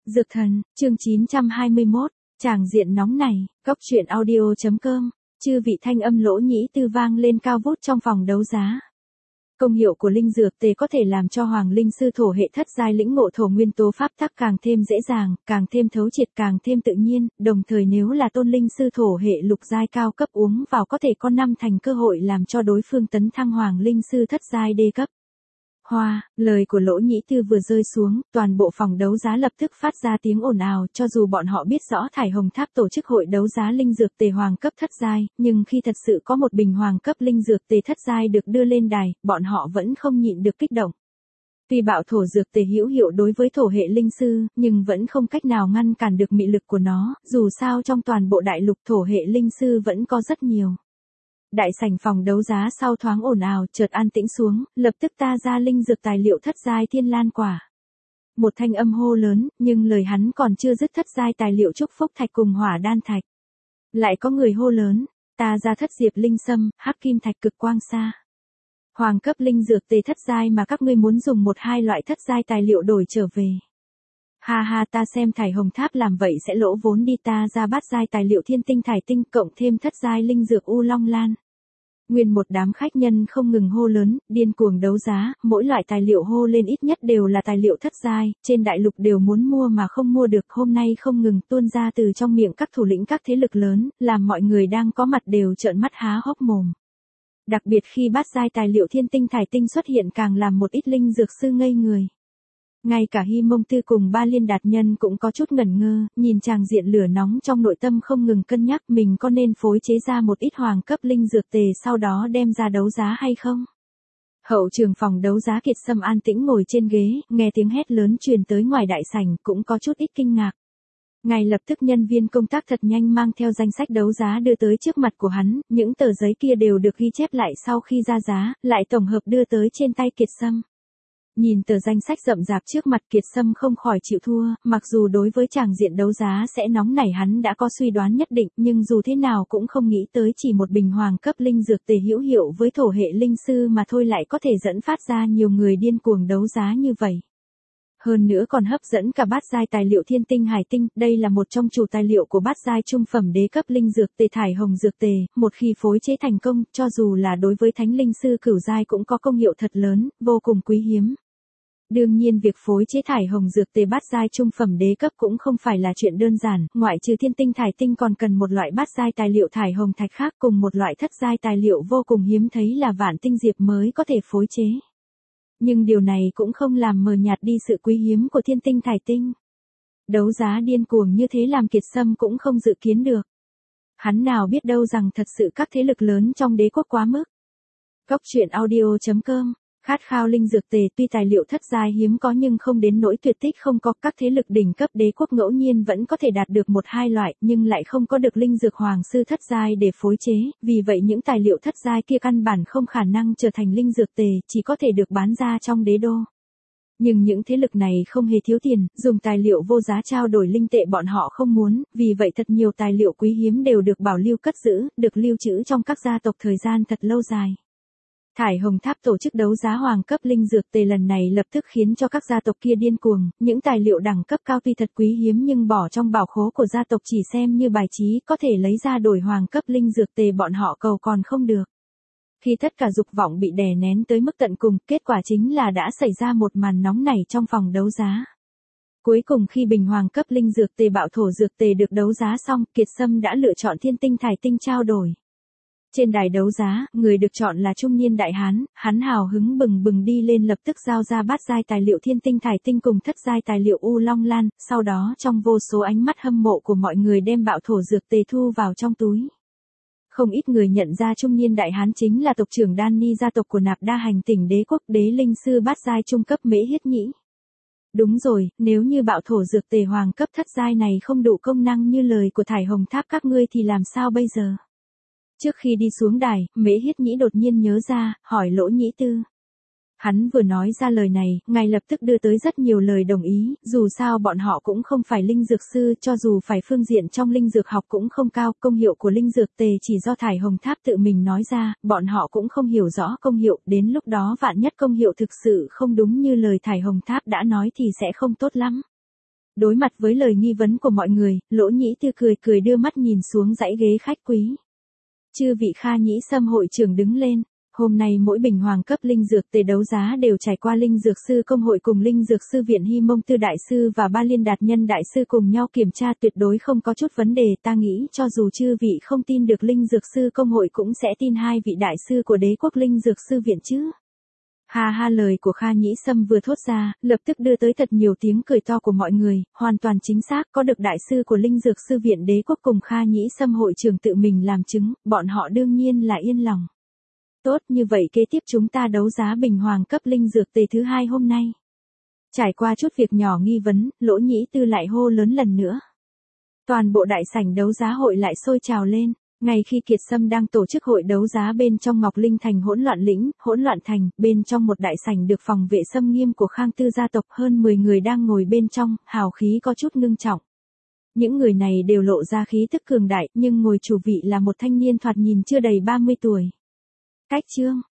Dược thần, chương 921, tràng diện nóng này, Cóc truyện audio.com, chư vị thanh âm lỗ nhĩ tư vang lên cao vút trong phòng đấu giá. Công hiệu của linh dược tề có thể làm cho hoàng linh sư thổ hệ thất giai lĩnh ngộ thổ nguyên tố pháp tắc càng thêm dễ dàng, càng thêm thấu triệt, càng thêm tự nhiên, đồng thời nếu là tôn linh sư thổ hệ lục giai cao cấp uống vào có thể có 5 thành cơ hội làm cho đối phương tấn thăng hoàng linh sư thất giai đê cấp. Hoa, lời của lỗ nhĩ tư vừa rơi xuống, toàn bộ phòng đấu giá lập tức phát ra tiếng ồn ào, cho dù bọn họ biết rõ Thải Hồng Tháp tổ chức hội đấu giá linh dược tề hoàng cấp thất giai, nhưng khi thật sự có một bình hoàng cấp linh dược tề thất giai được đưa lên đài, bọn họ vẫn không nhịn được kích động. Tuy bạo thổ dược tề hữu hiệu đối với thổ hệ linh sư, nhưng vẫn không cách nào ngăn cản được mị lực của nó, dù sao trong toàn bộ đại lục thổ hệ linh sư vẫn có rất nhiều. Đại sảnh phòng đấu giá sau thoáng ồn ào, chợt an tĩnh xuống, lập tức ta ra linh dược tài liệu thất giai thiên lan quả. Một thanh âm hô lớn, nhưng lời hắn còn chưa dứt thất giai tài liệu trúc phúc thạch cùng hỏa đan thạch. Lại có người hô lớn, ta ra thất diệp linh sâm, hắc kim thạch cực quang sa. Hoàng cấp linh dược tề thất giai mà các ngươi muốn dùng một hai loại thất giai tài liệu đổi trở về. Ha ha, ta xem Thải Hồng Tháp làm vậy sẽ lỗ vốn đi, ta ra bát giai tài liệu thiên tinh thải tinh cộng thêm thất giai linh dược u long lan. Nguyên một đám khách nhân không ngừng hô lớn, điên cuồng đấu giá, mỗi loại tài liệu hô lên ít nhất đều là tài liệu thất giai, trên đại lục đều muốn mua mà không mua được, hôm nay không ngừng tuôn ra từ trong miệng các thủ lĩnh các thế lực lớn, làm mọi người đang có mặt đều trợn mắt há hốc mồm. Đặc biệt khi bát giai tài liệu thiên tinh thải tinh xuất hiện càng làm một ít linh dược sư ngây người. Ngay cả Hy Mông Tư cùng Ba Liên Đạt Nhân cũng có chút ngẩn ngơ, nhìn tràng diện lửa nóng trong nội tâm không ngừng cân nhắc mình có nên phối chế ra một ít hoàng cấp linh dược tề sau đó đem ra đấu giá hay không. Hậu trường phòng đấu giá Kiệt Sâm an tĩnh ngồi trên ghế, nghe tiếng hét lớn truyền tới ngoài đại sảnh cũng có chút ít kinh ngạc. Ngay lập tức nhân viên công tác thật nhanh mang theo danh sách đấu giá đưa tới trước mặt của hắn, những tờ giấy kia đều được ghi chép lại sau khi ra giá, lại tổng hợp đưa tới trên tay Kiệt Sâm. Nhìn tờ danh sách rậm rạp trước mặt Kiệt Sâm không khỏi chịu thua, mặc dù đối với tràng diện đấu giá sẽ nóng nảy hắn đã có suy đoán nhất định, nhưng dù thế nào cũng không nghĩ tới chỉ một bình hoàng cấp linh dược tề hữu hiệu với thổ hệ linh sư mà thôi lại có thể dẫn phát ra nhiều người điên cuồng đấu giá như vậy. Hơn nữa còn hấp dẫn cả bát giai tài liệu thiên tinh hải tinh, đây là một trong chủ tài liệu của bát giai trung phẩm đế cấp linh dược tề Thải Hồng dược tề, một khi phối chế thành công, cho dù là đối với thánh linh sư cửu giai cũng có công hiệu thật lớn, vô cùng quý hiếm. Đương nhiên việc phối chế Thải Hồng dược tề bát giai trung phẩm đế cấp cũng không phải là chuyện đơn giản, ngoại trừ thiên tinh thải tinh còn cần một loại bát giai tài liệu thải hồng thạch khác cùng một loại thất giai tài liệu vô cùng hiếm thấy là vạn tinh diệp mới có thể phối chế. Nhưng điều này cũng không làm mờ nhạt đi sự quý hiếm của thiên tinh thải tinh. Đấu giá điên cuồng như thế làm Kiệt Sâm cũng không dự kiến được. Hắn nào biết đâu rằng thật sự các thế lực lớn trong đế quốc quá mức. Cóc truyện audio.com, khát khao linh dược tề tuy tài liệu thất giai hiếm có nhưng không đến nỗi tuyệt tích không có, các thế lực đỉnh cấp đế quốc ngẫu nhiên vẫn có thể đạt được một hai loại nhưng lại không có được linh dược hoàng sư thất giai để phối chế, vì vậy những tài liệu thất giai kia căn bản không khả năng trở thành linh dược tề, chỉ có thể được bán ra trong đế đô. Nhưng những thế lực này không hề thiếu tiền, dùng tài liệu vô giá trao đổi linh tệ bọn họ không muốn, vì vậy thật nhiều tài liệu quý hiếm đều được bảo lưu cất giữ, được lưu trữ trong các gia tộc thời gian thật lâu dài. Thải Hồng Tháp tổ chức đấu giá hoàng cấp linh dược tề lần này lập tức khiến cho các gia tộc kia điên cuồng, những tài liệu đẳng cấp cao tuy thật quý hiếm nhưng bỏ trong bảo khố của gia tộc chỉ xem như bài trí có thể lấy ra đổi hoàng cấp linh dược tề bọn họ cầu còn không được. Khi tất cả dục vọng bị đè nén tới mức tận cùng, kết quả chính là đã xảy ra một màn nóng nảy trong phòng đấu giá. Cuối cùng khi bình hoàng cấp linh dược tề bạo thổ dược tề được đấu giá xong, Kiệt Sâm đã lựa chọn thiên tinh thải tinh trao đổi. Trên đài đấu giá, người được chọn là trung niên đại hán, hắn hào hứng bừng bừng đi lên lập tức giao ra bát giai tài liệu thiên tinh thải tinh cùng thất giai tài liệu u long lan, sau đó trong vô số ánh mắt hâm mộ của mọi người đem bạo thổ dược tề thu vào trong túi. Không ít người nhận ra trung niên đại hán chính là tộc trưởng Đan Ni gia tộc của Nạp Đa Hành tỉnh đế quốc đế linh sư bát giai trung cấp Mễ Hiết Nhĩ. Đúng rồi, nếu như bạo thổ dược tề hoàng cấp thất giai này không đủ công năng như lời của Thải Hồng Tháp các ngươi thì làm sao bây giờ? Trước khi đi xuống đài, Mễ Hiết Nhĩ đột nhiên nhớ ra, hỏi Lỗ Nhĩ Tư. Hắn vừa nói ra lời này, ngay lập tức đưa tới rất nhiều lời đồng ý, dù sao bọn họ cũng không phải linh dược sư, cho dù phải phương diện trong linh dược học cũng không cao, công hiệu của linh dược tề chỉ do Thải Hồng Tháp tự mình nói ra, bọn họ cũng không hiểu rõ công hiệu, đến lúc đó vạn nhất công hiệu thực sự không đúng như lời Thải Hồng Tháp đã nói thì sẽ không tốt lắm. Đối mặt với lời nghi vấn của mọi người, Lỗ Nhĩ Tư cười cười đưa mắt nhìn xuống dãy ghế khách quý. Chư vị Kha Nhĩ Sâm hội trưởng đứng lên. Hôm nay mỗi bình hoàng cấp linh dược tề đấu giá đều trải qua linh dược sư công hội cùng linh dược sư viện Hy Mông Tư đại sư và Ba Liên Đạt Nhân đại sư cùng nhau kiểm tra, tuyệt đối không có chút vấn đề. Ta nghĩ cho dù chư vị không tin được linh dược sư công hội cũng sẽ tin hai vị đại sư của đế quốc linh dược sư viện chứ. Ha ha, lời của Kha Nhĩ Sâm vừa thốt ra, lập tức đưa tới thật nhiều tiếng cười to của mọi người, hoàn toàn chính xác, có được đại sư của linh dược sư viện đế quốc cùng Kha Nhĩ Sâm hội trưởng tự mình làm chứng, bọn họ đương nhiên là yên lòng. Tốt, như vậy kế tiếp chúng ta đấu giá bình hoàng cấp linh dược tề thứ 2 hôm nay. Trải qua chút việc nhỏ nghi vấn, Lỗ Nhĩ Tư lại hô lớn lần nữa. Toàn bộ đại sảnh đấu giá hội lại sôi trào lên. Ngay khi Kiệt Sâm đang tổ chức hội đấu giá bên trong Ngọc Linh Thành hỗn loạn lĩnh, hỗn loạn thành, bên trong một đại sảnh được phòng vệ xâm nghiêm của Khang Tư gia tộc, hơn 10 người đang ngồi bên trong, hào khí có chút ngưng trọng. Những người này đều lộ ra khí tức cường đại, nhưng ngồi chủ vị là một thanh niên thoạt nhìn chưa đầy 30 tuổi. Cách Trương,